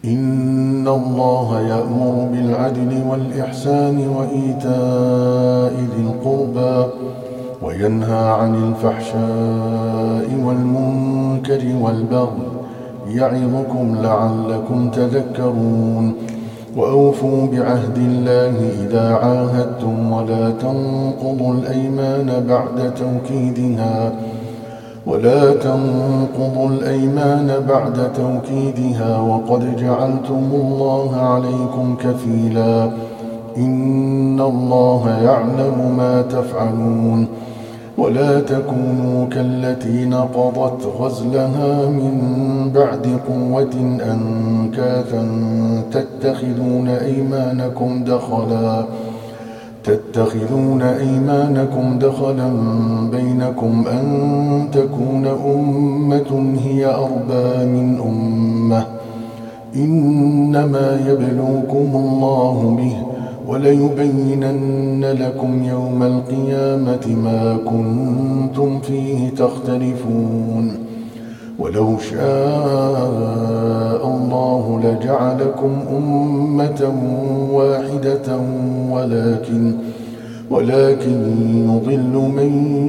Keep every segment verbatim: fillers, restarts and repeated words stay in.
إن الله يأمر بالعدل والإحسان وإيتاء ذي القربى وينهى عن الفحشاء والمنكر والبغي يعظكم لعلكم تذكرون. وأوفوا بعهد الله إذا عاهدتم ولا تنقضوا الأيمان بعد توكيدها ولا تنقضوا الأيمان بعد توكيدها وقد جعلتم الله عليكم كفيلا إن الله يعلم ما تفعلون. ولا تكونوا كالتي نقضت غزلها من بعد قوة أنكاثا تتخذون أيمانكم دخلا تتخذون أيمانكم دخلا بينكم أن تكون أمة هي أربى من أمة إنما يبلوكم الله به وليبينن لكم يوم القيامة ما كنتم فيه تختلفون. ولو شاء الله لجعلكم أمة واحدة ولكن ولكن يضل من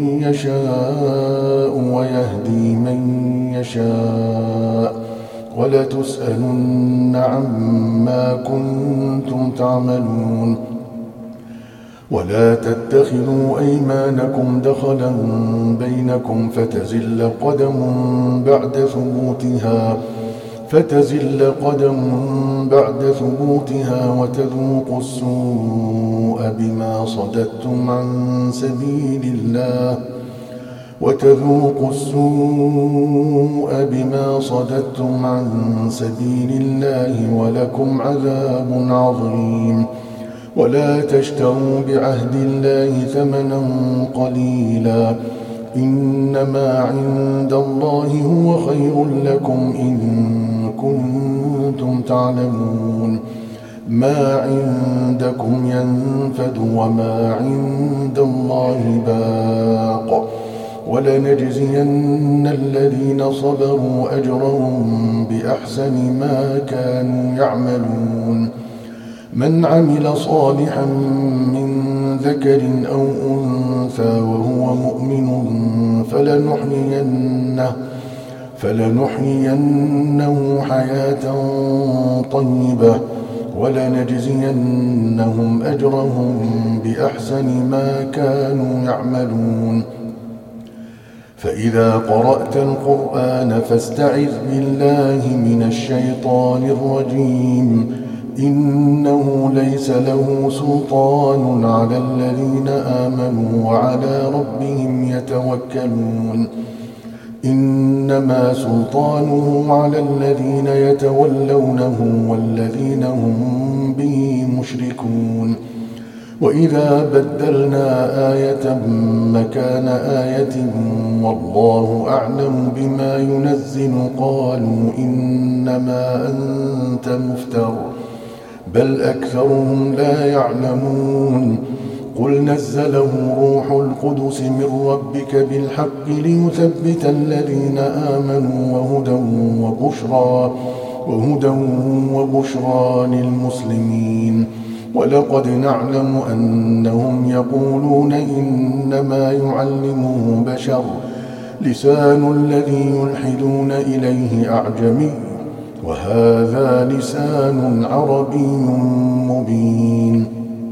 يشاء ويهدي من يشاء ولتسألن عما كنتم تعملون. ولا تتخذوا أيمانكم دخلا بينكم فتزل قدم بعد ثبوتها فتزل قدم بعد ثبوتها وتذوقوا السوء بما صددتم عن سبيل الله وتذوقوا السوء بما صددتم عن سبيل الله ولكم عذاب عظيم. ولا تشتروا بعهد الله ثمنا قليلا إنما عند الله هو خير لكم إن كنتم تعلمون. ما عندكم ينفد وما عند الله باق ولنجزين الذين صبروا أجرهم بأحسن ما كانوا يعملون. من عمل صالحا من ذكر أو أنثى وهو مؤمن فلنحيينه, فلنحيينه حياة طيبة ولنجزينهم أجرهم بأحسن ما كانوا يعملون. فإذا قرأت القرآن فاستعذ بالله من الشيطان الرجيم إنه ليس له سلطان على الذين آمنوا وعلى ربهم يتوكلون. إنما سلطانه على الذين يتولونه والذين هم به مشركون. وإذا بدلنا آية مكان آية والله أعلم بما ينزل قالوا إنما أنت مفتر بل أكثرهم لا يعلمون. قل نزله روح القدس من ربك بالحق ليثبت الذين آمنوا وهدى وبشرى, وهدى وبشرى للمسلمين. ولقد نعلم أنهم يقولون إنما يعلمه بشر لسان الذي يلحدون إليه أعجمي وهذا لسان عربي مبين.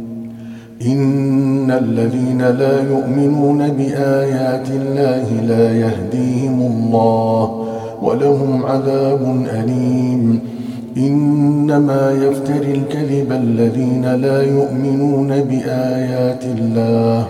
إن الذين لا يؤمنون بآيات الله لا يهديهم الله ولهم عذاب أليم. إنما يفتري الكذب الذين لا يؤمنون بآيات الله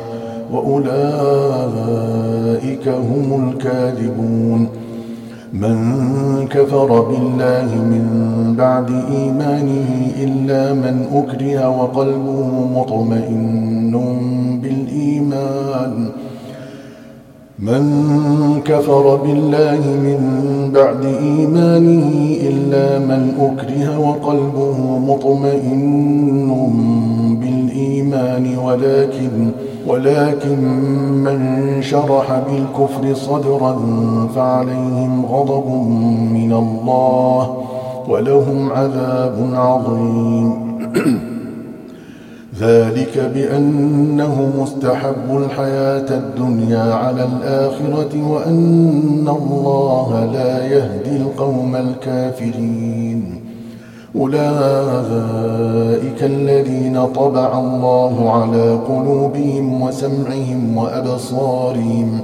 وأولئك هم الكاذبون. من كفر بالله من بعد إيمانه إلا من أكره وقلبه مطمئن بالإيمان من كفر بالله من بعد إيمانه إلا من أكره وقلبه مطمئن بالإيمان ولكن ولكن من شرح بالكفر صدرا فعليهم غضب من الله ولهم عذاب عظيم. ذلك بأنه مستحب الحياة الدنيا على الآخرة وأن الله لا يهدي القوم الكافرين. أولئك الذين طبع الله على قلوبهم وسمعهم وأبصارهم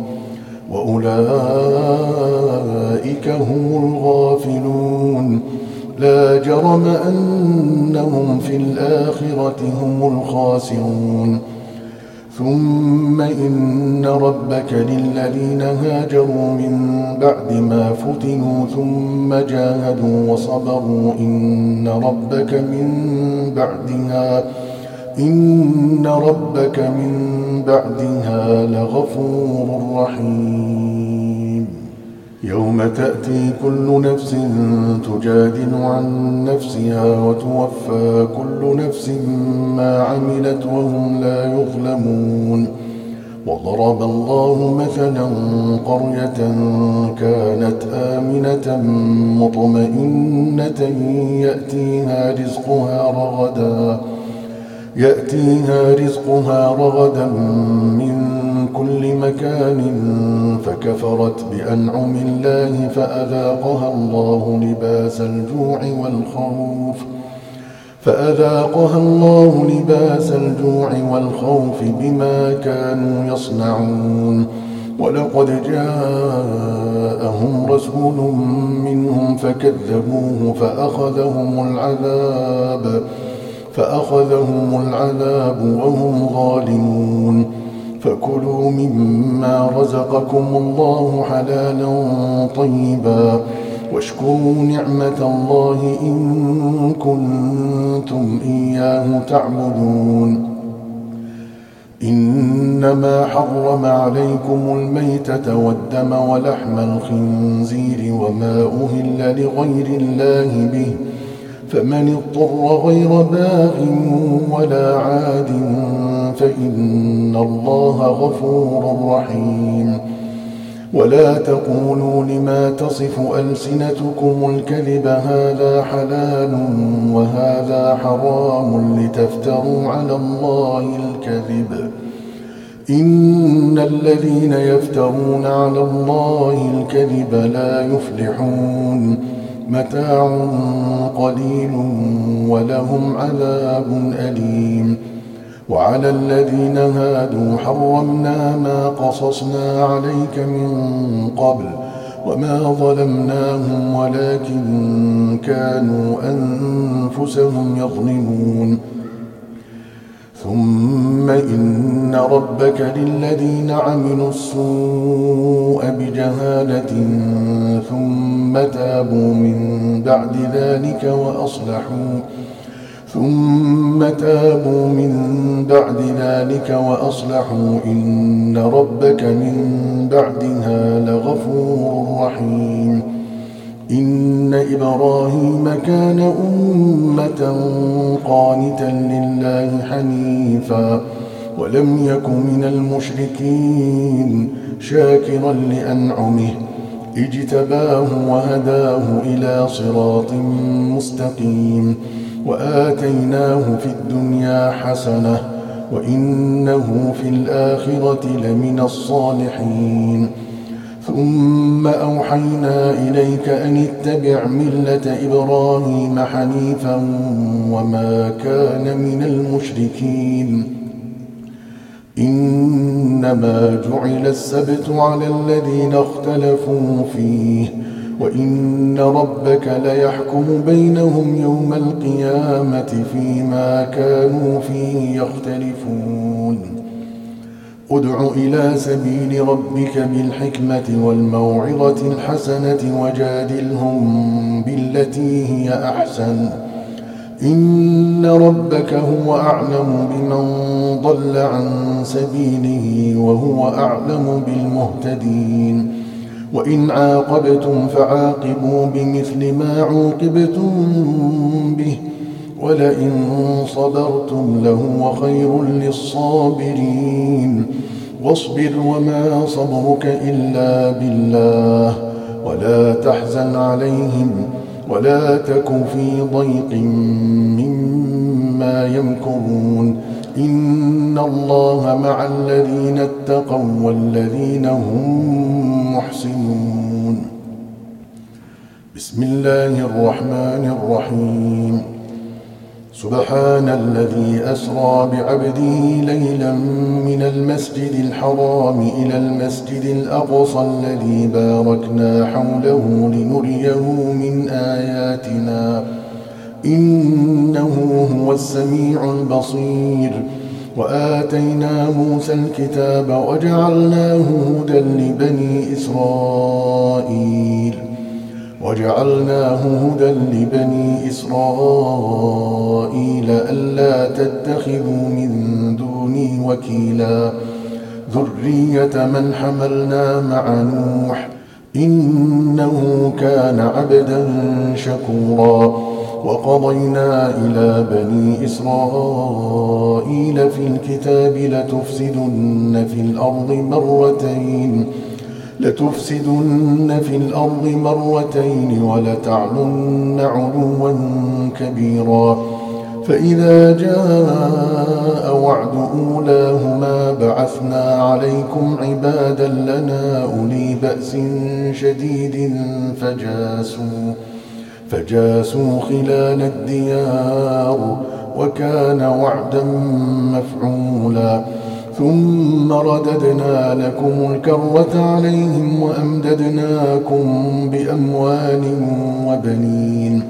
وأولئك هم الغافلون. لا جرم أنهم في الآخرة هم الخاسرون. ثم إن ربك للذين هاجروا من بعد ما فتنوا ثم جاهدوا وصبروا إن ربك من بعدها إن ربك من بعدها لغفور رحيم. يوم تأتي كل نفس تجادل عن نفسها وتوفى كل نفس ما عملت وهم لا يظلمون. وضرب الله مثلا قرية كانت آمنة مطمئنة يأتيها رزقها رغدا يأتيها رزقها رغدا من كل مكان فكفرت بأنعم الله فأذاقها الله لباس الجوع والخوف فأذاقها الله لباس الجوع والخوف بما كانوا يصنعون. ولقد جاءهم رسول منهم فكذبوه فأخذهم العذاب فأخذهم العذاب وهم ظالمون. فكلوا مما رزقكم الله حلالا طيبا واشكروا نعمة الله إن كنتم إياه تعبدون. إنما حرم عليكم الميتة والدم ولحم الخنزير وما أهل لغير الله به فمن اضطر غير باغ ولا عاد فإن الله غفور رحيم. ولا تقولوا لما تصف ألسنتكم الكذب هذا حلال وهذا حرام لتفتروا على الله الكذب. إن الذين يفترون على الله الكذب لا يفلحون. متاع قليل ولهم عذاب أليم. وعلى الذين هادوا حرمنا ما قصصنا عليك من قبل وما ظلمناهم ولكن كانوا أنفسهم يظلمون. ثم إن ربك للذين عملوا السوء بجهالة ثم تابوا من بعد ذلك وأصلحوا ثم تابوا من بعد ذلك وأصلحوا إن ربك من بعدها لغفور رحيم. إن إبراهيم كان أمة قانتا لله حنيفا ولم يك من المشركين شاكرا لأنعمه اجتباه وهداه إلى صراط مستقيم وآتيناه في الدنيا حسنة وإنه في الآخرة لمن الصالحين. ثم أوحينا إليك أن اتبع ملة إبراهيم حنيفا وما كان من المشركين. إنما جعل السبت على الذين اختلفوا فيه وإن ربك ليحكم بينهم يوم القيامة فيما كانوا فيه يختلفون. ادع إلى سبيل ربك بالحكمة والموعظة الحسنة وجادلهم بالتي هي أحسن إن ربك هو أعلم بمن ضل عن سبيله وهو أعلم بالمهتدين. وإن عاقبتم فعاقبوا بمثل ما عوقبتم به ولئن صبرتم لهو خير للصابرين. واصبر وما صبرك إلا بالله ولا تحزن عليهم ولا تك في ضيق مما يمكرون إن الله مع الذين اتقوا والذين هم محسنون. بسم الله الرحمن الرحيم. سبحان الذي أسرى بعبده ليلا من المسجد الحرام إلى المسجد الأقصى الذي باركنا حوله لنريه من آياتنا إنه هو السميع البصير. وآتينا موسى الكتاب وجعلناه هدى لبني إسرائيل وجعلناه هدى لبني إسرائيل ألا تتخذوا من دوني وكيلا ذرية من حملنا مع نوح إنه كان عبدا شكورا. وقضينا إلى بني إسرائيل في الكتاب لتفسدن في الأرض مرتين لتفسدن في الأرض مرتين ولتعلن علوا كبيرا. فإذا جاء وعد أولاهما بعثنا عليكم عبادا لنا أولي بأس شديد فجاسوا فجاسوا خلال الديار وكان وعدا مفعولا. ثم رددنا لكم الكرة عليهم وأمددناكم بأموال وبنين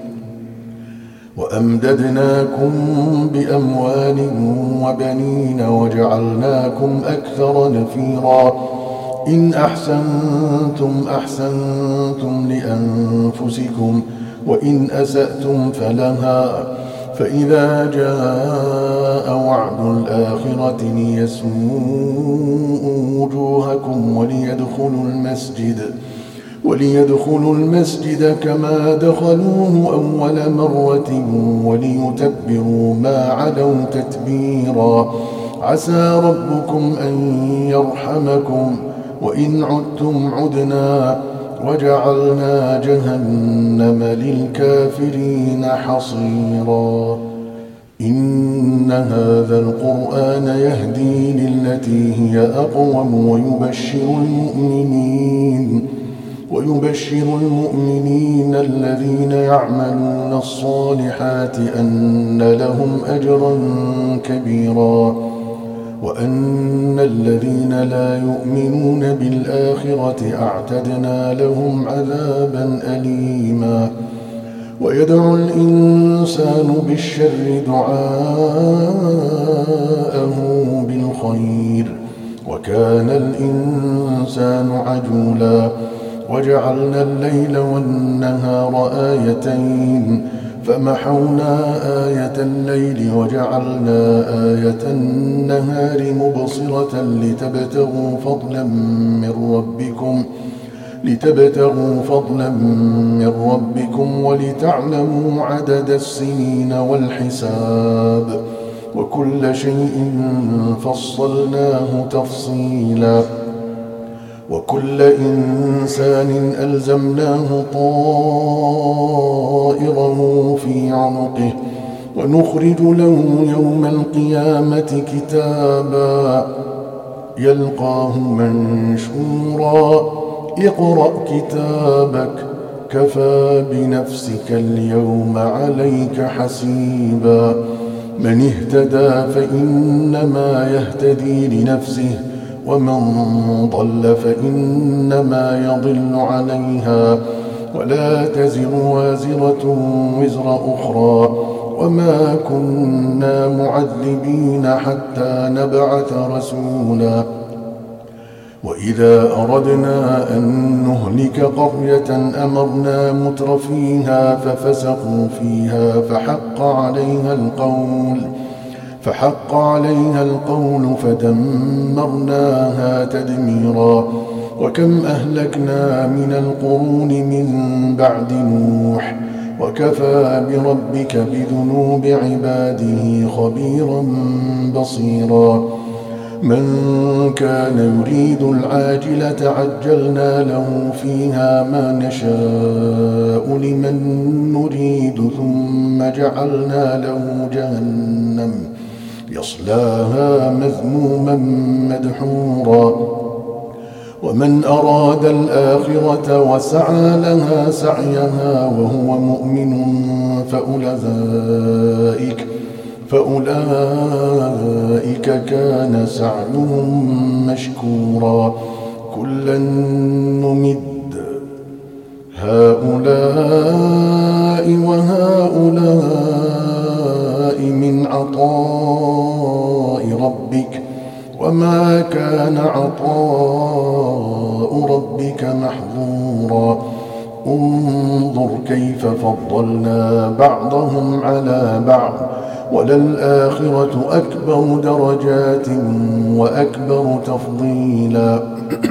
وأمددناكم بأموال وبنين وجعلناكم أكثر نفيرا. إن أحسنتم أحسنتم لأنفسكم وإن أسأتم فلها. فإذا جاء وعد الآخرة ليسوءوا وجوهكم وليدخلوا المسجد وليدخلوا المسجد كما دخلوه أول مرة وليتبروا ما علوا تتبيرا. عسى ربكم أن يرحمكم وإن عدتم عدنا وجعلنا جهنم للكافرين حصيرا. إن هذا القرآن يهدي للتي هي أقوم ويبشر المؤمنين ويبشر المؤمنين الذين يعملون الصالحات أن لهم أجرا كبيرا وأن الذين لا يؤمنون بالآخرة أعتدنا لهم عذابا أليما. ويدعو الإنسان بالشر دعاءه بالخير وكان الإنسان عجولا. وجعلنا الليل والنهار آيتين فمحونا آية الليل وجعلنا آية النهار مبصرة لتبتغوا فضلا من ربكم لتبتغوا فضلا من ربكم ولتعلموا عدد السنين والحساب وكل شيء فصلناه تفصيلا. وكل إنسان ألزمناه طائره في عنقه ونخرج له يوم القيامة كتابا يلقاه منشورا. اقرأ كتابك كفى بنفسك اليوم عليك حسيبا. من اهتدى فإنما يهتدي لنفسه ومن ضل فإنما يضل عليها ولا تزر وازرة وزر أخرى وما كنا معذبين حتى نبعث رسولا. وإذا أردنا أن نهلك قرية أمرنا مترفيها ففسقوا فيها فحق عليها القول فحق عليها القول فدمرناها تدميرا. وكم أهلكنا من القرون من بعد نوح وكفى بربك بذنوب عباده خبيرا بصيرا. من كان يريد العاجلة عجلنا له فيها ما نشاء لمن نريد ثم جعلنا له جهنم يصلاها مذموما مدحورا ومن أراد الآخرة وسعى لها سعيها وهو مؤمن فأولئك فأولئك كان سعيهم مشكورا كلا نمد هؤلاء وهؤلاء من عطاء ربك وما كان عطاء ربك محظورا انظر كيف فضلنا بعضهم على بعض وللآخرة أكبر درجات وأكبر تفضيلا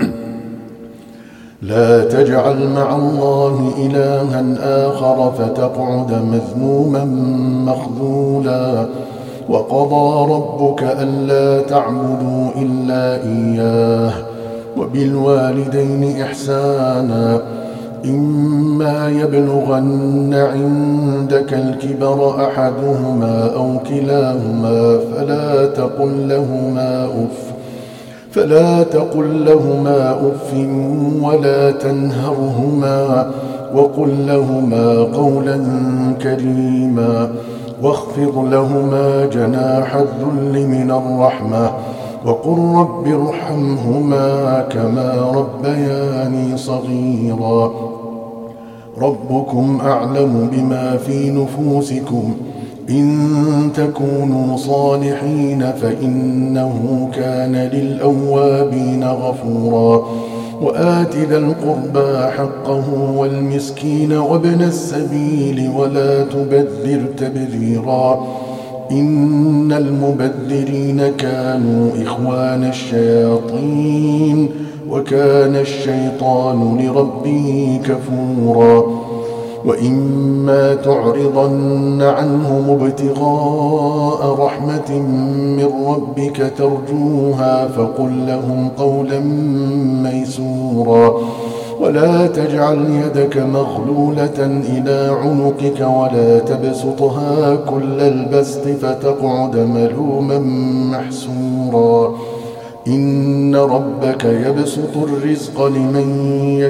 لا تجعل مع الله إلها آخر فتقعد مذموما مخذولا وقضى ربك ألا تعبدوا إلا إياه وبالوالدين إحسانا إما يبلغن عندك الكبر أحدهما أو كلاهما فلا تقل لهما أف فلا تقل لهما أف ولا تنهرهما وقل لهما قولا كريما واخفض لهما جناح الذل من الرحمة وقل رب ارحمهما كما ربياني صغيرا ربكم أعلم بما في نفوسكم إن تكونوا صالحين فإنه كان للأوابين غفورا وآت ذا القربى حقه والمسكين وابن السبيل ولا تبذر تبذيرا إن المبذرين كانوا إخوان الشياطين وكان الشيطان لربه كفورا وإما تعرضن عنهم ابتغاء رحمة من ربك ترجوها فقل لهم قولا ميسورا ولا تجعل يدك مغلولة إلى عنقك ولا تبسطها كل البسط فتقعد ملوما محسورا إن ربك يبسط الرزق لمن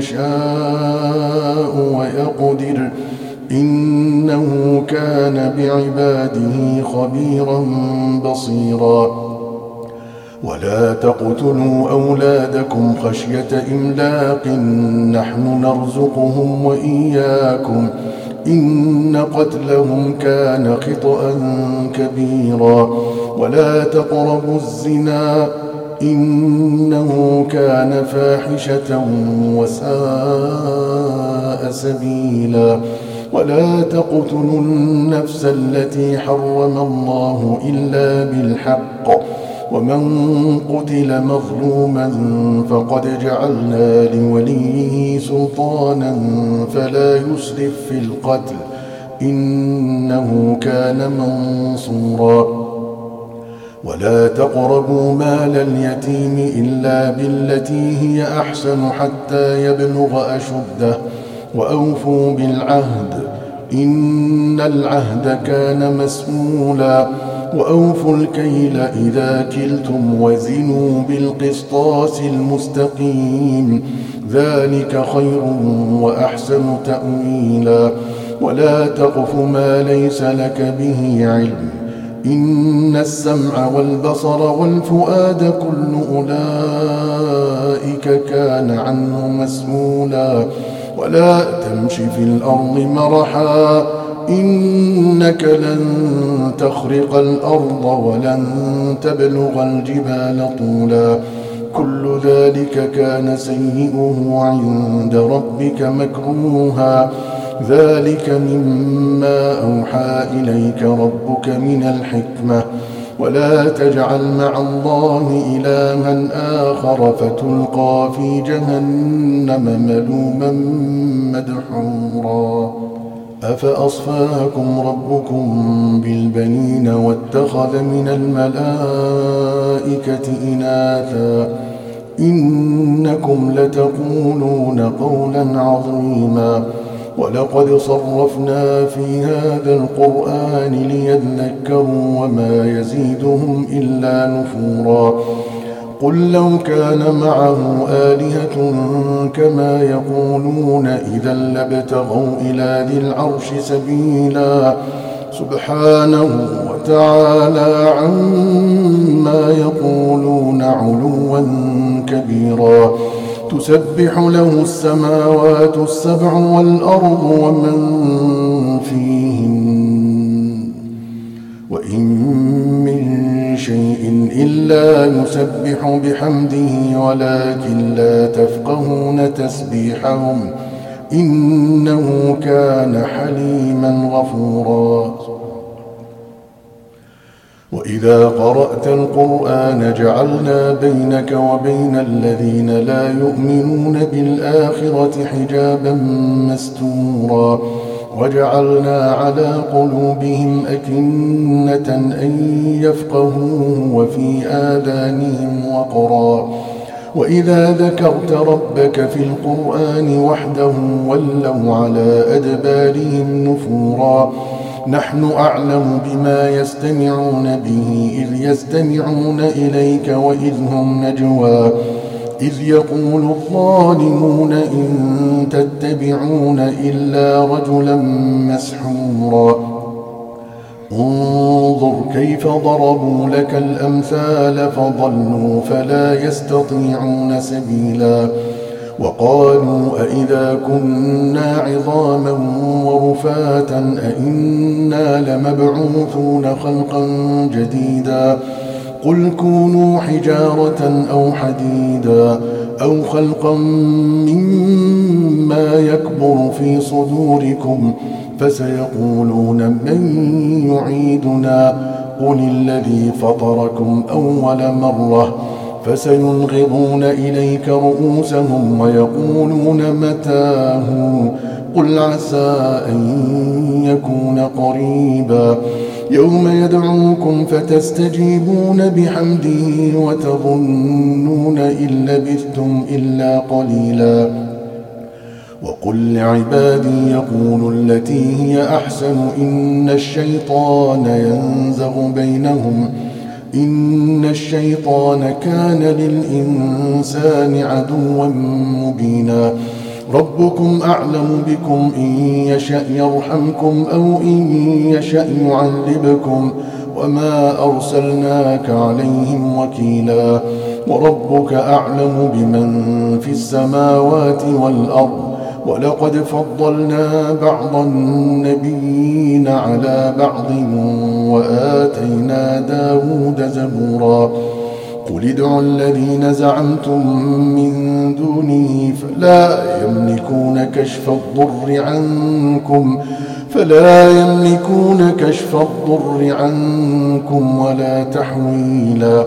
يشاء ويقدر إنه كان بعباده خبيرا بصيرا ولا تقتلوا أولادكم خشية إملاق نحن نرزقهم وإياكم إن قتلهم كان خطأ كبيرا ولا تقربوا الزنا إنه كان فاحشة وساء سبيلا ولا تقتلوا النفس التي حرم الله إلا بالحق ومن قتل مظلوما فقد جعلنا لوليه سلطانا فلا يسرف في القتل إنه كان منصورا ولا تقربوا مال اليتيم إلا بالتي هي أحسن حتى يبلغ أشده وأوفوا بالعهد إن العهد كان مسؤولا وأوفوا الكيل إذا كلتم وزنوا بالقسطاس المستقيم ذلك خير وأحسن تأويلا ولا تقف ما ليس لك به علم إن السمع والبصر والفؤاد كل أولئك كان عنه مسؤولا ولا تمش في الأرض مرحا إنك لن تخرق الأرض ولن تبلغ الجبال طولا كل ذلك كان سيئه عند ربك مكروها ذلك مما أوحى إليك ربك من الحكمة ولا تجعل مع الله إلها آخر فتلقى في جهنم ملوما مدحورا. أفأصفاكم ربكم بالبنين واتخذ من الملائكة إناثا إنكم لتقولون قولا عظيما ولقد صرفنا في هذا القرآن ليذكروا وما يزيدهم إلا نفورا قل لو كان معه آلهة كما يقولون إذا لابتغوا إلى ذي العرش سبيلا سبحانه وتعالى عما يقولون علوا كبيرا تسبح له السماوات السبع والأرض ومن فيهن وإن من شيء إلا يسبح بحمده ولكن لا تفقهون تسبيحهم إنه كان حليما غفورا وإذا قرأت القرآن جعلنا بينك وبين الذين لا يؤمنون بالآخرة حجابا مستورا وجعلنا على قلوبهم أكنة أن يفقهوه وفي آذانهم وقرا وإذا ذكرت ربك في القرآن وحده ولوا على أدبارهم نفورا نحن أعلم بما يستمعون به إذ يستمعون إليك وإذ هم نجوى إذ يقول الظالمون إن تتبعون إلا رجلا مسحورا انظر كيف ضربوا لك الأمثال فضلوا فلا يستطيعون سبيلا وقالوا أئذا كنا عظاما ورفاتا أئنا لمبعوثون خلقا جديدا قل كونوا حجارة أو حديدا أو خلقا مما يكبر في صدوركم فسيقولون من يعيدنا قل الذي فطركم أول مرة فسينغضون إليك رؤوسهم ويقولون متاه قل عسى أن يكون قريبا يوم يدعوكم فتستجيبون بحمده وتظنون إن لبثتم إلا قليلا وقل لعبادي يقولوا التي هي أحسن إن الشيطان ينزغ بينهم إن الشيطان كان للإنسان عدوا مبينا ربكم أعلم بكم إن يشأ يرحمكم أو إن يشأ يعذبكم وما أرسلناك عليهم وكيلا وربك أعلم بمن في السماوات والأرض ولقد فضلنا بعض النبيين على بعض وآتينا داود زبورا قل ادعوا الذين زعمتم من دونه فلا يملكون كشف الضر عنكم فلا يملكون كشف الضر عنكم ولا تحويلا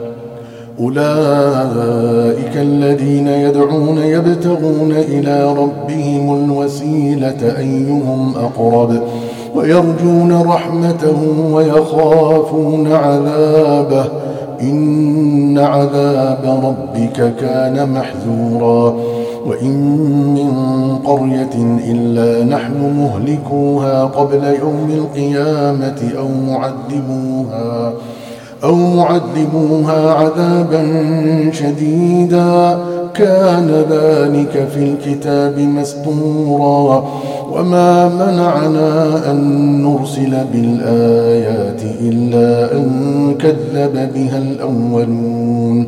أولئك الذين يدعون يبتغون إلى ربهم الوسيلة أيهم أقرب ويرجون رحمته ويخافون عذابه إن عذاب ربك كان محذورا وإن من قرية إلا نحن مهلكوها قبل يوم القيامة أو معذبوها أو معذبوها عذابا شديدا كان ذلك في الكتاب مسطورا وما منعنا أن نرسل بالآيات إلا أن كذب بها الأولون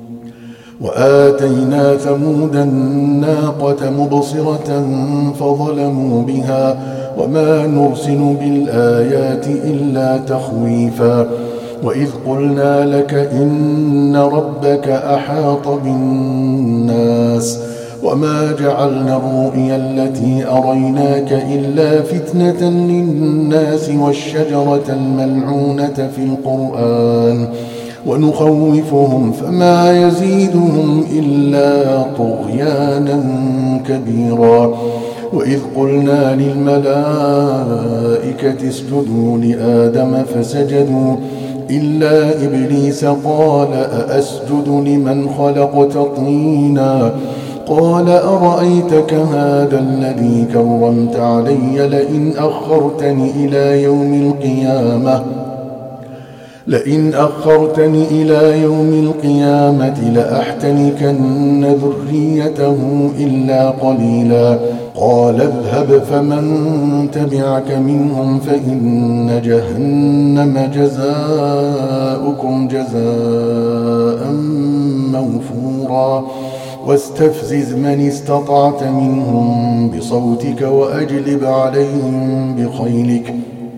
وآتينا ثمود الناقة مبصرة فظلموا بها وما نرسل بالآيات إلا تخويفا وإذ قلنا لك إن ربك أحاط بالناس وما جعلنا الرؤيا التي أريناك إلا فتنة للناس والشجرة الملعونة في القرآن ونخوفهم فما يزيدهم إلا طغيانا كبيرا وإذ قلنا للملائكة اسجدوا لآدم فسجدوا إلا إبليس قال أأسجد لمن خلقت طينا قال أرأيتك هذا الذي كرمت علي لئن أخرتني إلى يوم القيامة لئن أخرتني إلى يوم القيامة لأحتنكن ذريته إلا قليلا قال اذهب فمن تبعك منهم فإن جهنم جزاؤكم جزاء موفورا واستفزز من استطعت منهم بصوتك وأجلب عليهم بخيلك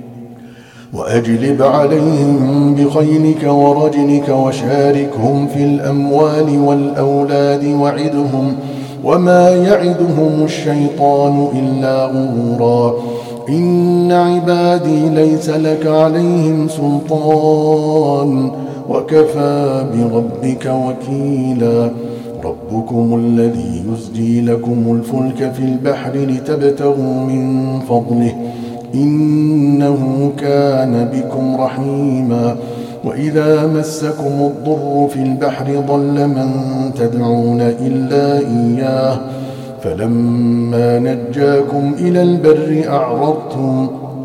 وأجلب عليهم بخيلك ورجلك وشاركهم في الأموال والأولاد وعدهم وما يعدهم الشيطان إلا غرورا إن عبادي ليس لك عليهم سلطان وكفى بربك وكيلا ربكم الذي يزجي لكم الفلك في البحر لتبتغوا من فضله إنه كان بكم رحيما وإذا مسكم الضر في البحر ضل من تدعون إلا إياه فلما نجاكم إلى البر أعرضتم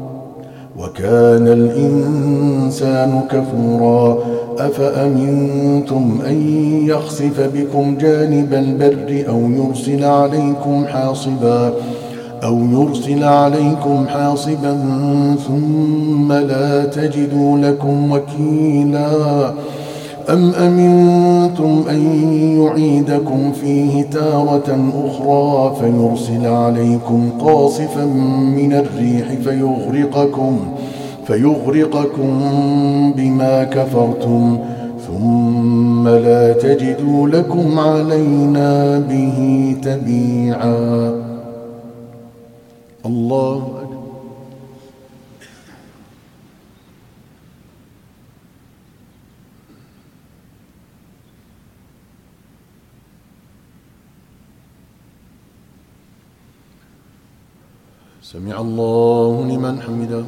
وكان الإنسان كفورا أفأمنتم أن يخسف بكم جانب البر أو يرسل عليكم حاصبا أو يرسل عليكم حاصبا ثم لا تجدوا لكم وكيلا أم أمنتم أن يعيدكم فيه تارة أخرى فيرسل عليكم قاصفا من الريح فيغرقكم فيغرقكم بما كفرتم ثم لا تجدوا لكم علينا به تبيعا الله أكبر. سمع الله لمن حمده.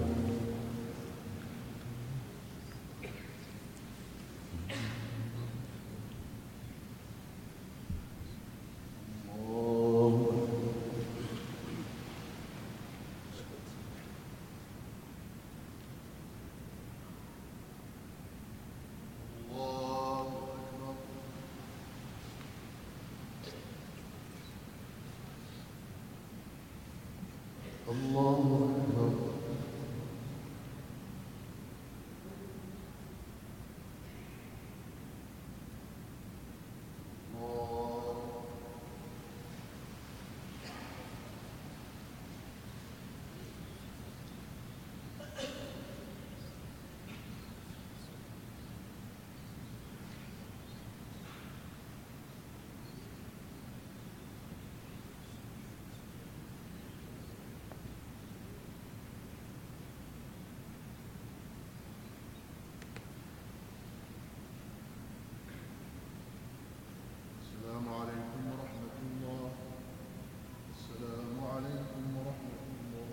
الله أكبر. السلام عليكم ورحمة الله. السلام عليكم ورحمة الله.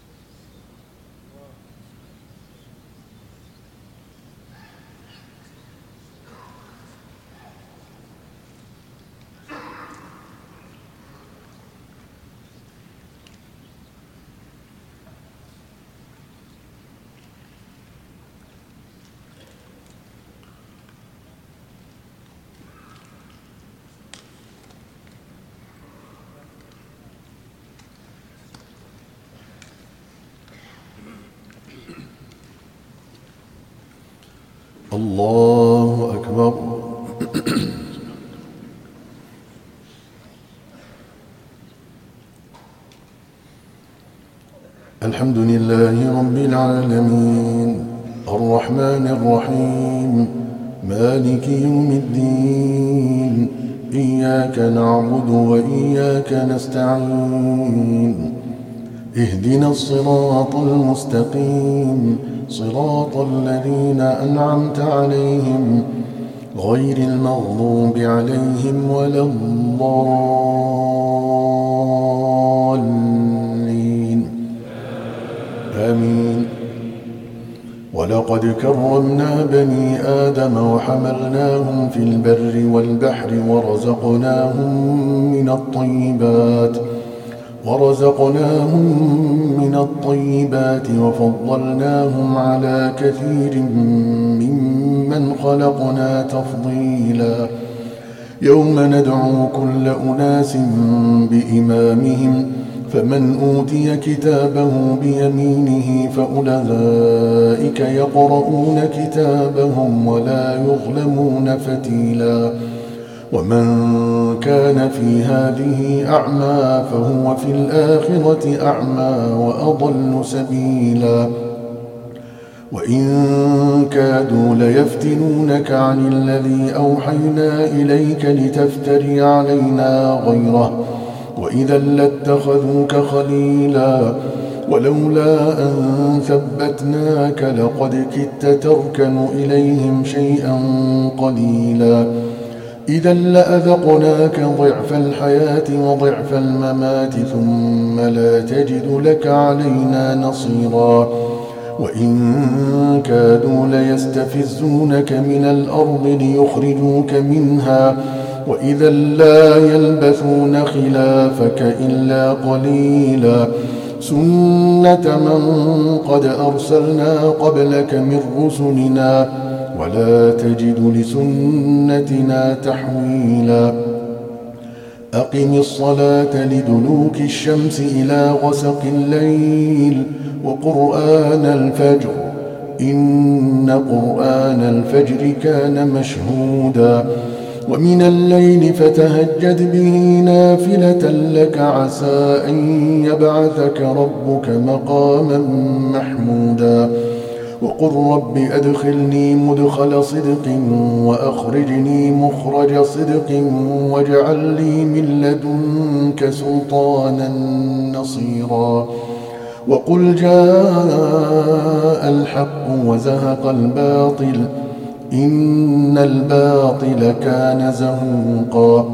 الله أكبر. الحمد لله رب العالمين الرحمن الرحيم مالك يوم الدين إياك نعبد وإياك نستعين اهدنا الصراط المستقيم صراط الذين أنعمت عليهم غير المغضوب عليهم ولا الضالين ولقد كرمنا بني آدم وحملناهم في البر والبحر ورزقناهم من الطيبات ورزقناهم من الطيبات وفضلناهم على كثير ممن خلقنا تفضيلا يوم ندعو كل أناس بإمامهم فمن أوتي كتابه بيمينه فأولئك يقرؤون كتابهم ولا يظلمون فتيلا ومن كان في هذه أعمى فهو في الآخرة أعمى وأضل سبيلا وإن كادوا ليفتنونك عن الذي أوحينا إليك لتفتري علينا غيره وإذا لاتخذوك خليلا ولولا أن ثبتناك لقد كدت تركن إليهم شيئا قليلا إذا لأذقناك ضعف الحياة وضعف الممات ثم لا تجد لك علينا نصيرا وإن كادوا ليستفزونك من الأرض ليخرجوك منها وإذا لا يلبثون خلافك إلا قليلا سنة من قد أرسلنا قبلك من رسلنا ولا تجد لسنتنا تحويلا أقم الصلاة لدلوك الشمس إلى غسق الليل وقرآن الفجر إن قرآن الفجر كان مشهودا ومن الليل فتهجد به نافلة لك عسى أن يبعثك ربك مقاما محمودا وقل رب أدخلني مدخل صدق وأخرجني مخرج صدق واجعل لي من لدنك سلطانا نصيرا وقل جاء الحق وزهق الباطل إن الباطل كان زهوقا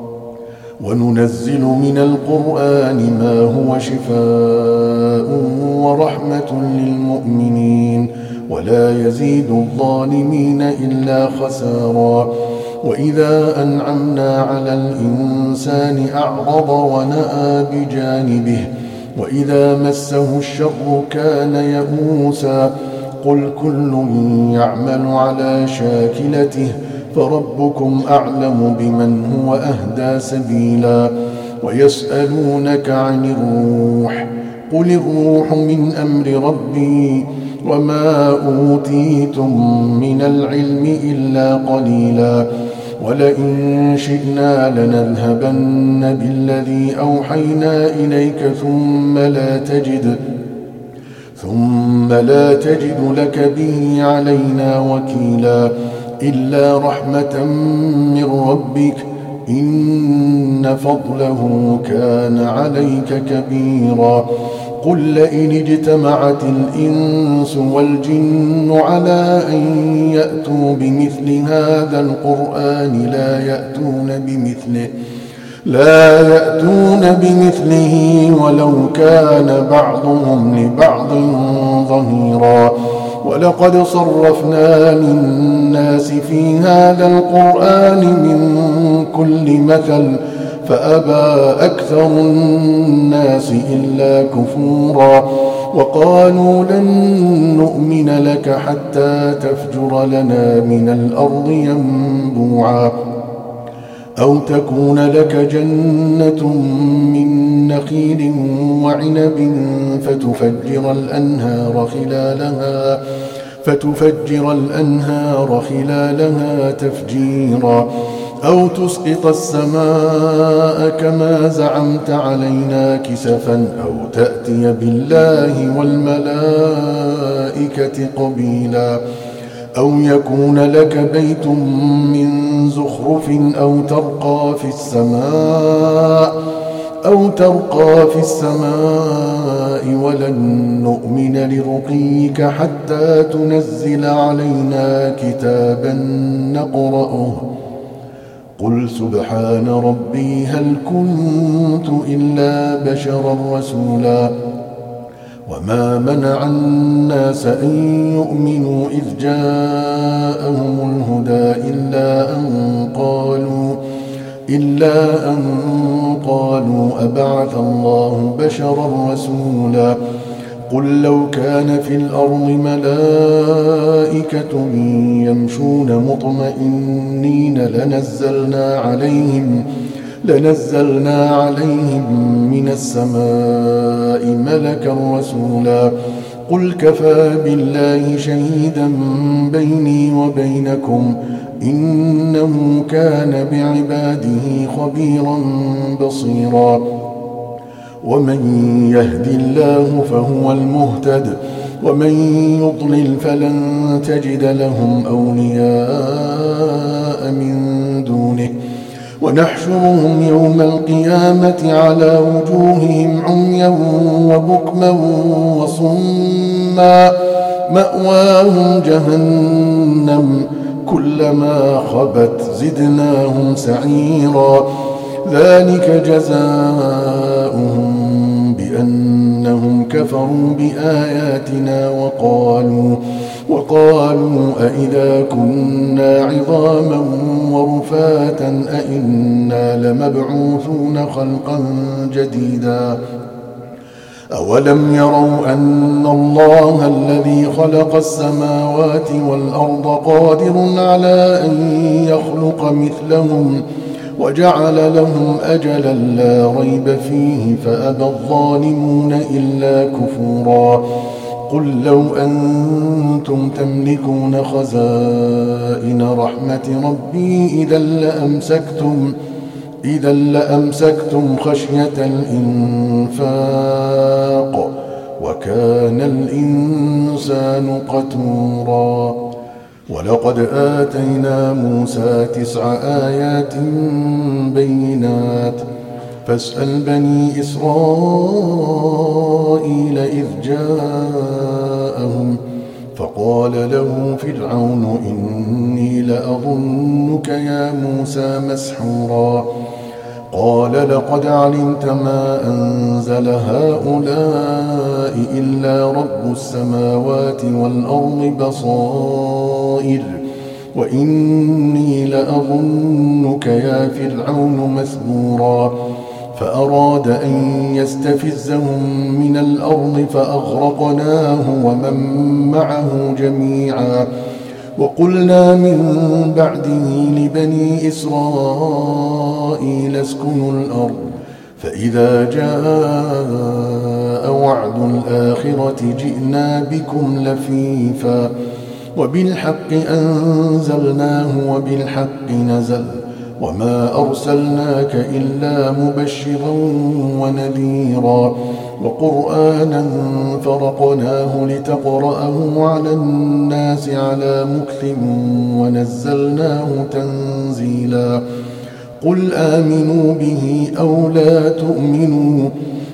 وننزل من القرآن ما هو شفاء ورحمة للمؤمنين ولا يزيد الظالمين إلا خسارا وإذا أنعمنا على الإنسان أعرض ونأى بجانبه وإذا مسه الشر كان يئوسا قل كل يعمل على شاكلته فربكم أعلم بمن هو أهدى سبيلا ويسألونك عن الروح قل الروح من أمر ربي وما أوتيتم من العلم إلا قليلا ولئن شئنا لنذهبن بالذي أوحينا إليك ثم لا تجد ثم لا تجد لك به علينا وكيلا إلا رحمة من ربك إن فضله كان عليك كبيرا قل لئن اجتمعت الإنس والجن على أن يأتوا بمثل هذا القرآن لا يأتون بمثله لا يأتون بمثله ولو كان بعضهم لبعض ظهيرا ولقد صرفنا للناس في هذا القرآن من كل مثل فأبى أكثر الناس إلا كفورا وقالوا لن نؤمن لك حتى تفجر لنا من الأرض ينبوعا أو تكون لك جنة من نخيل وعنب فتفجر الأنهار خلالها فتفجر الأنهار خلالها تفجيرا أو تسقط السماء كما زعمت علينا كسفا أو تأتي بالله والملائكة قبيلا أو يكون لك بيت من زخرف أو ترقى في السماء أو ترقى في السماء ولن نؤمن لرقيك حتى تنزل علينا كتابا نقرأه قل سبحان ربي هل كنت إلا بشرا رسولا وما منع الناس أن يؤمنوا إذ جاءهم الهدى إلا أن قالوا إلا أن قالوا أبعث الله بشرا رسولا قل لو كان في الأرض ملائكة يمشون مطمئنين لنزلنا عليهم لنزلنا عليهم من السماء ملكا رسولا قل كفى بالله شهيدا بيني وبينكم إنه كان بعباده خبيرا بصيرا ومن يهد الله فهو المهتد ومن يضلل فلن تجد لهم أولياء من دونه ونحشرهم يوم القيامة على وجوههم عميا وبكما وصما مأواهم جهنم كلما خبت زدناهم سعيرا ذلك جزاؤهم بأنهم كفروا بآياتنا وقالوا وقالوا أئذا كنا عظاما ورفاتا أئنا لمبعوثون خلقا جديدا أولم يروا أن الله الذي خلق السماوات والأرض قادر على أن يخلق مثلهم وجعل لهم أجلا لا ريب فيه فأبى الظالمون إلا كفورا قل لو أنتم تملكون خزائن رحمة ربي إذا لأمسكتم إذا لأمسكتم خشية الإنفاق وكان الإنسان قتورا ولقد آتينا موسى تسع آيات بينات فاسأل بني إسرائيل إذ جاءهم فقال له فرعون إني لأظنك يا موسى مسحورا قال لقد علمت ما أنزل هؤلاء إلا رب السماوات والأرض بصائر وإني لأظنك يا فرعون مثبورا فأراد أن يستفزهم من الأرض فأغرقناه ومن معه جميعا وقلنا من بعده لبني إسرائيل اسكنوا الأرض فإذا جاء وعد الآخرة جئنا بكم لفيفا وبالحق أنزلناه وبالحق نزل وما أرسلناك إلا مبشرا ونذيرا وقرآنا فرقناه لتقرأه على الناس على مكث ونزلناه تنزيلا قل آمنوا به أو لا تؤمنوا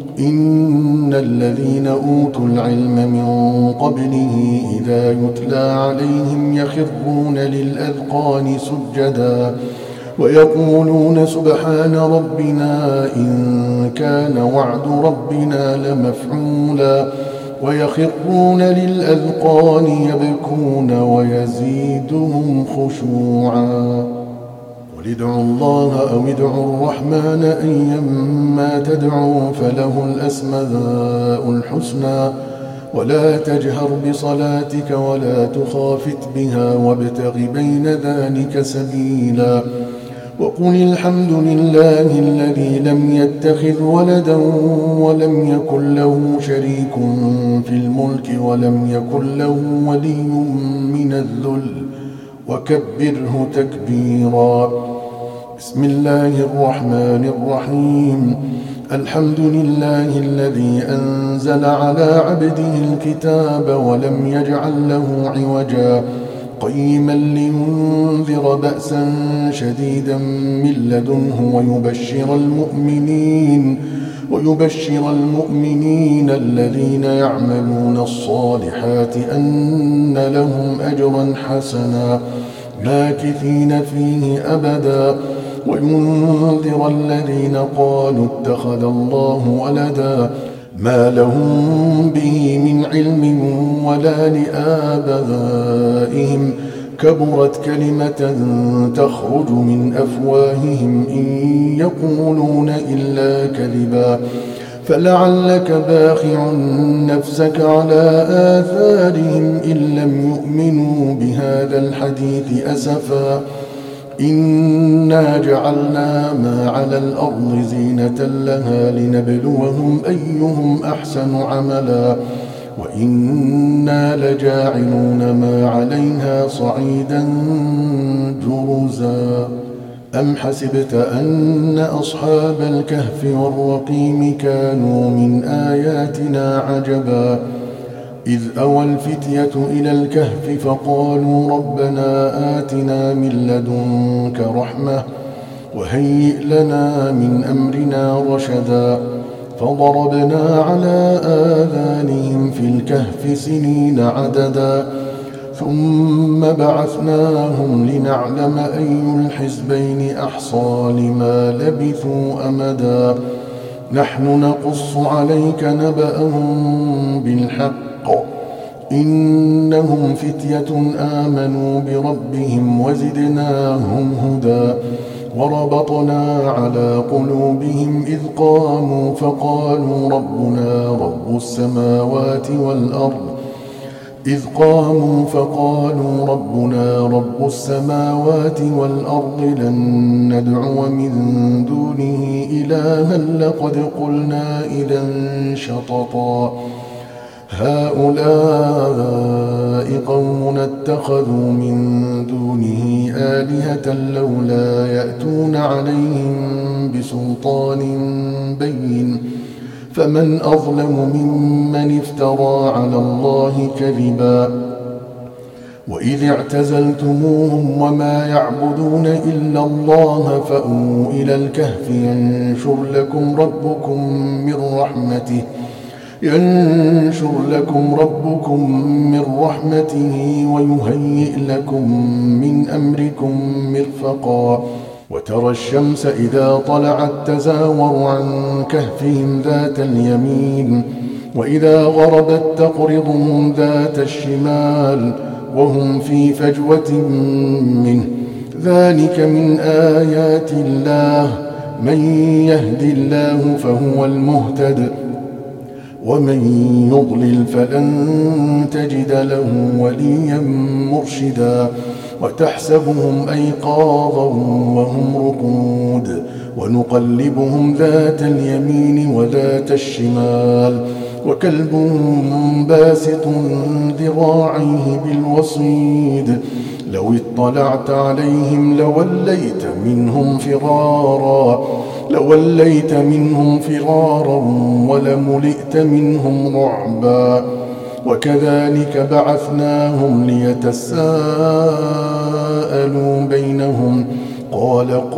إن الذين أوتوا العلم من قبله إذا يتلى عليهم يخرون للأذقان سجدا ويقولون سبحان ربنا إن كان وعد ربنا لمفعولا ويخرون للأذقان يبكون ويزيدهم خشوعا قل ادعوا الله أو ادعوا الرحمن أيما تدعوا فله الأسماء الحسنى ولا تجهر بصلاتك ولا تخافت بها وابتغ بين ذلك سبيلا وقل الحمد لله الذي لم يتخذ ولدا ولم يكن له شريك في الملك ولم يكن له ولي من الذل وكبره تكبيرا بسم الله الرحمن الرحيم الحمد لله الذي أنزل على عبده الكتاب ولم يجعل له عوجا قيما لينذر بأسا شديدا من لدنه ويبشر المؤمنين ويبشر المؤمنين الذين يعملون الصالحات أن لهم أجرا حسنا ماكثين فيه أبدا وينذر الذين قالوا اتخذ الله ولدا ما لهم به من علم ولا لآبائهم كبرت كلمة تخرج من أفواههم إن يقولون إلا كذبا فلعلك باخع نفسك على آثارهم إن لم يؤمنوا بهذا الحديث أسفا إنا جعلنا ما على الأرض زينة لها لنبلوهم أيهم أحسن عملا وإنا لجاعلون ما عليها صعيدا جرزا أم حسبت أن أصحاب الكهف والرقيم كانوا من آياتنا عجبا إذ أوى الفتية إلى الكهف فقالوا ربنا آتنا من لدنك رحمة وهيئ لنا من أمرنا رشدا فضربنا على آذانهم في الكهف سنين عددا ثم بعثناهم لنعلم أي الحزبين أحصى لما لبثوا أمدا نحن نقص عليك نبأهم بالحق إنهم فتية آمنوا بربهم وزدناهم هدى وربطنا على قلوبهم إذ قاموا فقالوا ربنا رب السماوات والأرض إذ قاموا فقالوا ربنا رب السماوات والأرض لن ندعو من دونه إلها لقد قلنا إذا شططا هؤلاء قوم اتخذوا من دونه آلهة لولا يأتون عليهم بسلطان بين فمن أظلم ممن افترى على الله كذبا وإذ اعتزلتموهم وما يعبدون إلا الله فأووا إلى الكهف ينشر لكم ربكم من رحمته ينشر لكم ربكم من رحمته ويهيئ لكم من أمركم مرفقا وترى الشمس إذا طلعت تزاور عن كهفهم ذات اليمين وإذا غربت تقرضهم ذات الشمال وهم في فجوة منه ذلك من آيات الله من يهد الله فهو المهتد ومن يضلل فلن تجد له وليا مرشدا وتحسبهم أيقاظا وهم رقود ونقلبهم ذات اليمين وذات الشمال وكلبهم باسط ذراعيه بالوصيد لو اطلعت عليهم لوليت منهم فرارا لوليت منهم فرارا ولملئت منهم رعبا وكذلك بعثناهم ليتساءلوا بينهم قال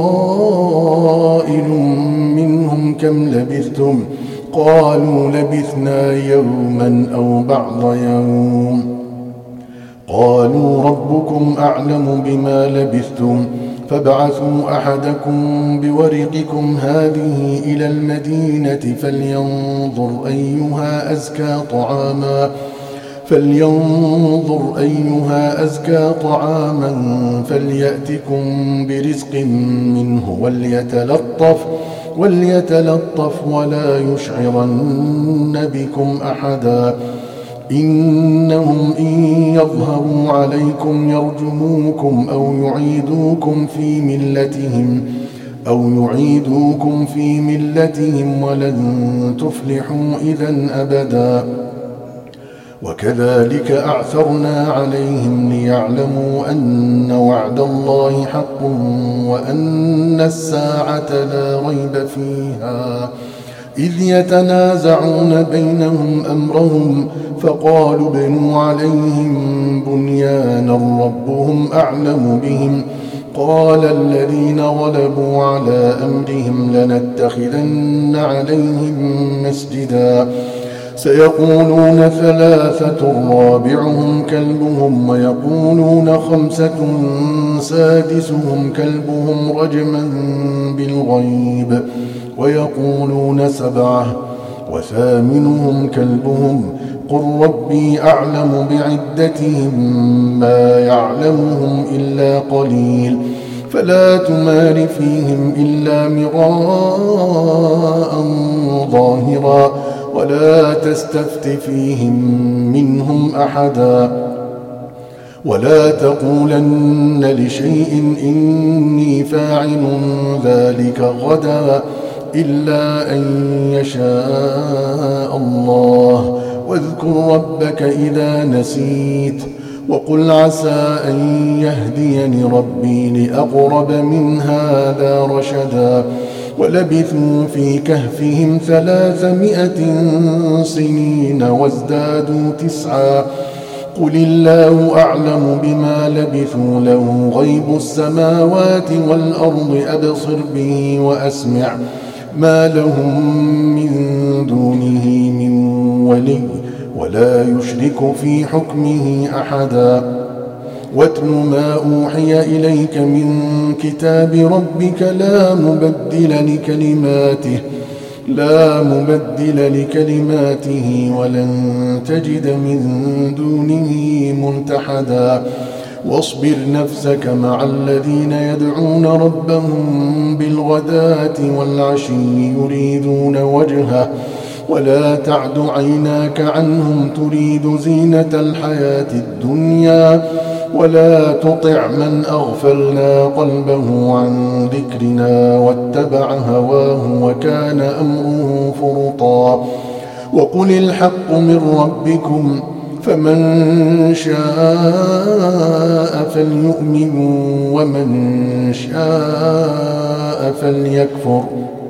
قائل منهم كم لبثتم قالوا لبثنا يوما أو بعض يوم قالوا ربكم أعلم بما لبثتم فابعثوا أحدكم بورقكم هذه إلى المدينة فلينظر أيها أزكى طعاما فلينظر أيها أزكى طعاما فليأتكم برزق منه وليتلطف وليتلطف ولا يشعرن بكم أحدا إنهم إن يظهروا عليكم يرجموكم أو يعيدوكم في ملتهم أو يعيدوكم في ملتهم ولن تفلحوا إذا أبدا وكذلك أعثرنا عليهم ليعلموا أن وعد الله حق وأن الساعة لا ريب فيها إذ يتنازعون بينهم أمرهم فقالوا ابنوا عليهم بنيانا ربهم أعلم بهم قال الذين غلبوا على أمرهم لنتخذن عليهم مسجدا سيقولون ثلاثة رابعهم كلبهم ويقولون خمسة سادسهم كلبهم رجما بالغيب ويقولون سبعة وثامنهم كلبهم قل ربي أعلم بعدتهم ما يعلمهم إلا قليل فلا تمار فيهم إلا مراء ظاهرا ولا تستفت فيهم منهم أحدا ولا تقولن لشيء إني فاعل ذلك غدا إلا أن يشاء الله واذكر ربك إذا نسيت وقل عسى أن يهديني ربي لأقرب من هذا رشدا ولبثوا في كهفهم ثلاثمائة سنين وازدادوا تسعا قل الله أعلم بما لبثوا له غيب السماوات والأرض أبصر به وأسمع ما لهم من دونه من ولي ولا يشرك في حكمه أحدا واتل ما أوحي إليك من كتاب ربك لا مبدل لكلماته لا مبدل لكلماته ولن تجد من دونه ملتحدا واصبر نفسك مع الذين يدعون ربهم بالغداة والعشي يريدون وجهه ولا تعد عيناك عنهم تريد زينة الحياة الدنيا ولا تطع من أغفلنا قلبه عن ذكرنا واتبع هواه وكان أمره فرطا وقل الحق من ربكم فمن شاء فليؤمن ومن شاء فليكفر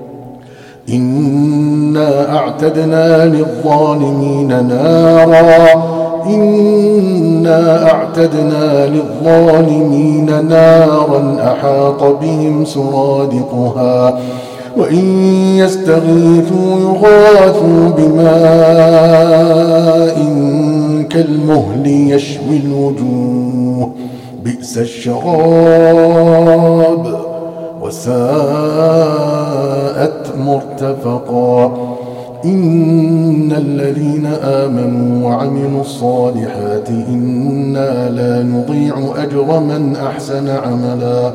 إنا أعتدنا للظالمين نارا إنا أعتدنا للظالمين نارا أحاط بهم سرادقها وإن يستغيثوا يغاثوا بماء كالمهل يشوي الوجوه بئس الشراب وساءت مرتفقا إن الذين آمنوا وعملوا الصالحات إنا لا نضيع أجر من أحسن عملا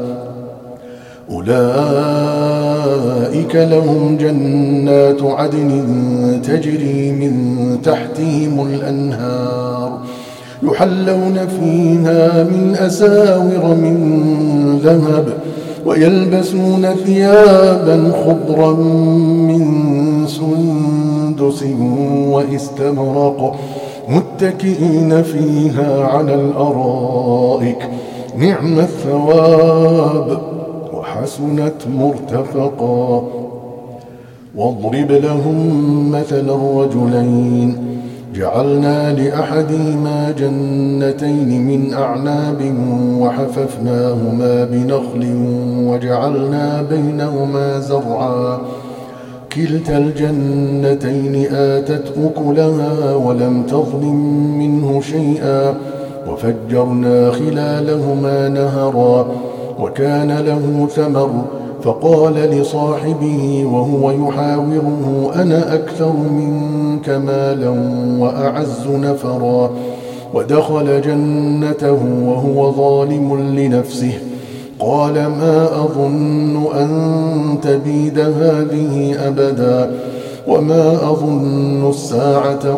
أولئك لهم جنات عدن تجري من تحتهم الأنهار يحلون فيها من أساور من ذهب ويلبسون ثيابا خضرا من سندس واستبرق متكئين فيها على الأرائك نعم الثواب وحسنت مرتفقا واضرب لهم مثل الرجلين جعلنا لأحدهما جنتين من أعناب وحففناهما بنخل وجعلنا بينهما زرعا كلتا الجنتين آتت أكلها ولم تظلم منه شيئا وفجرنا خلالهما نهرا وكان له ثمر فقال لصاحبه وهو يحاوره أنا أكثر منك مالا وأعز نفرا ودخل جنته وهو ظالم لنفسه قال ما أظن أن تبيد هذه أبدا وما أظن الساعة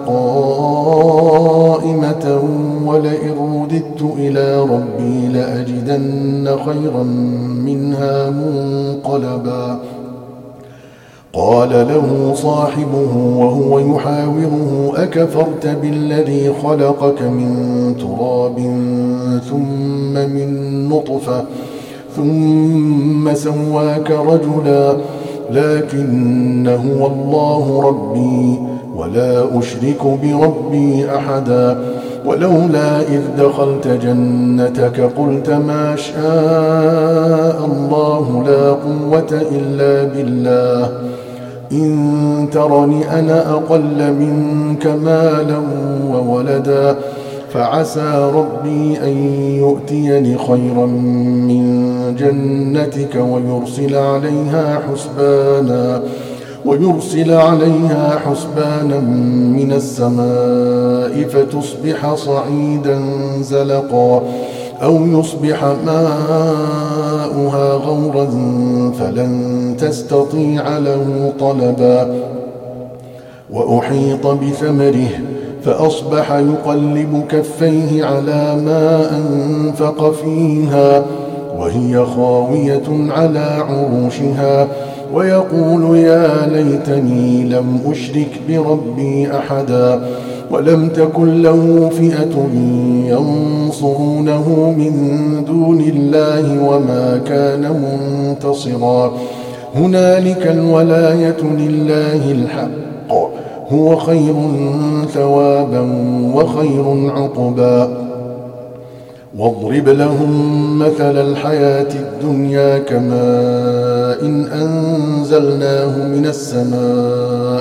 قائمة ولئن رددت إلى ربي لأجدن خيرا منها منقلبا قال له صاحبه وهو يحاوره أكفرت بالذي خلقك من تراب ثم من نطفة ثم سواك رجلا لكن هو الله ربي ولا أشرك بربي أحدا ولولا إذ دخلت جنتك قلت ما شاء الله لا قوة إلا بالله إن ترني أنا أقل منك مالا وولدا فعسى ربي أن يؤتيني خيرا من جنتك ويرسل عليها حسبانا ويرسل عليها حسبانا من السماء فتصبح صعيدا زلقا أو يصبح ماؤها غورا فلن تستطيع له طلبا وأحيط بثمره فأصبح يقلب كفيه على ما أنفق فيها وهي خاوية على عروشها ويقول يا ليتني لم أشرك بربي أحدا ولم تكن له فئة ينصرونه من دون الله وما كان منتصرا هنالك الولاية لله الحق هو خير ثوابا وخير عقبا واضرب لهم مثل الحياة الدنيا كماء إن أنزلناه من السماء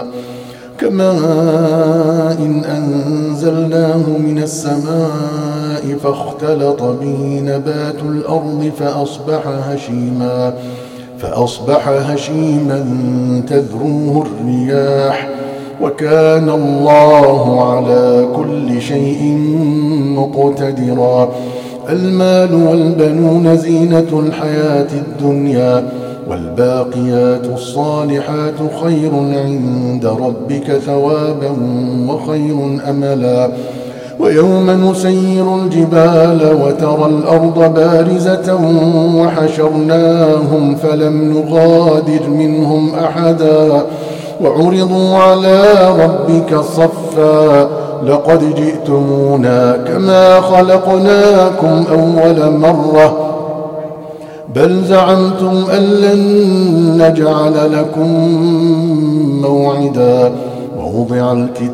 كماء إن أنزلناه من السماء فاختلط به نبات الأرض فأصبح هشيما فأصبح هشيما تذروه الرياح وكان الله على كل شيء مقتدرا المال والبنون زينة الحياة الدنيا والباقيات الصالحات خير عند ربك ثوابا وخير أملا ويوم نسير الجبال وترى الأرض بارزة وحشرناهم فلم نغادر منهم أحدا وعرضوا على ربك صفا لقد جئتمونا كما خلقناكم أول مرة بل زعمتم أن لن نجعل لكم موعدا ووضع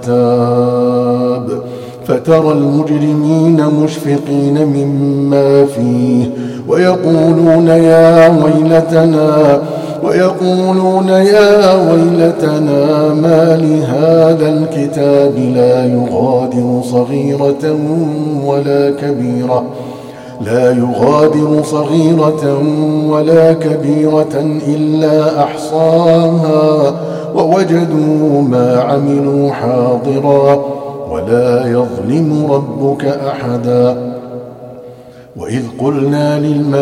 الكتاب فترى المجرمين مشفقين مما فيه ويقولون يا ويلتنا ويقولون يا ويلتنا ما لهذا الكتاب لا يغادر صغيرة ولا كبيرة لا يغادر صغيرة ولا كبيرة إلا أحصاها ووجدوا ما عملوا حاضرا ولا يظلم ربك أحدا وإذ قلنا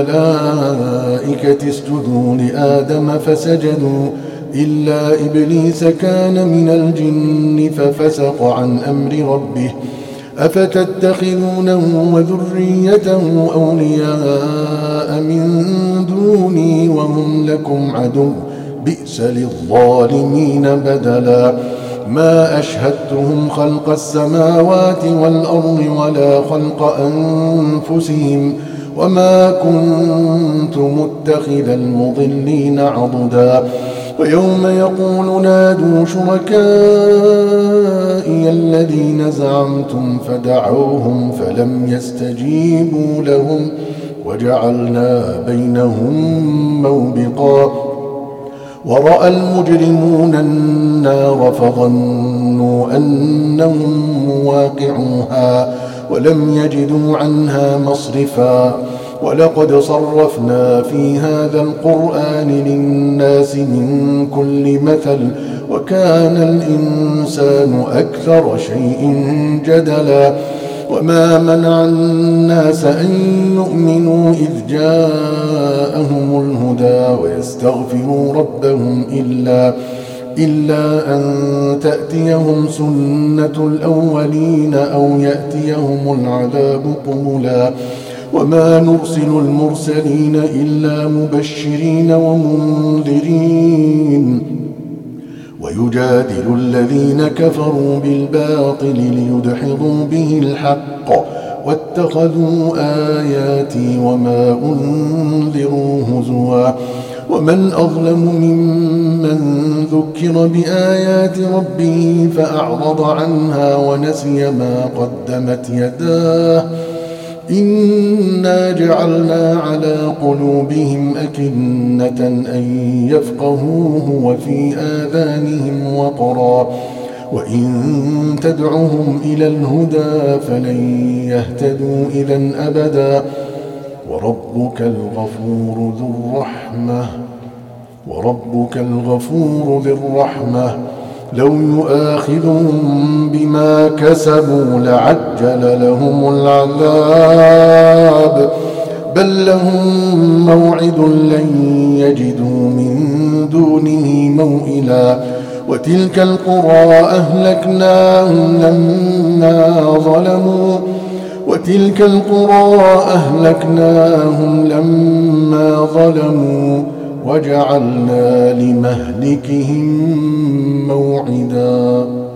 للملائكة اسجدوا لآدم فسجدوا إلا إبليس كان من الجن ففسق عن أمر ربه أفتتخذونه وذريته أولياء من دوني وهم لكم عدو بئس للظالمين بدلا ما أشهدتهم خلق السماوات والأرض ولا خلق أنفسهم وما كنت متخذ المضلين عضدا ويوم يقول نادوا شركائي الذين زعمتم فدعوهم فلم يستجيبوا لهم وجعلنا بينهم موبقا ورأى المجرمون النار فظنوا أنهم مواقعوها ولم يجدوا عنها مصرفا ولقد صرفنا في هذا القرآن للناس من كل مثل وكان الإنسان أكثر شيء جدلا وما منع الناس أن يؤمنوا إذ جاءهم الهدى ويستغفروا ربهم إلا إلا أن تأتيهم سنة الأولين أو يأتيهم العذاب قبلا وما نرسل المرسلين إلا مبشرين ومنذرين ويجادل الذين كفروا بالباطل ليدحضوا به الحق واتخذوا آياتي وما أنذروا هزوا ومن أظلم ممن ذكر بآيات ربه فأعرض عنها ونسي ما قدمت يداه إنا جعلنا على قلوبهم أكنة أن يفقهوه وفي آذانهم وقرا وإن تدعهم إلى الهدى فلن يهتدوا إذا أبدا وربك الغفور ذو الرحمة وربك الغفور ذو الرحمة لو يؤاخذهم بما كسبوا لعجل لهم العذاب بل لهم موعد لن يجدوا من دونه موئلا وتلك القرى أهلكناهم لما ظلموا وتلك القرى أهلكناهم لما ظلموا وجعلنا لمهلكهم موعدا.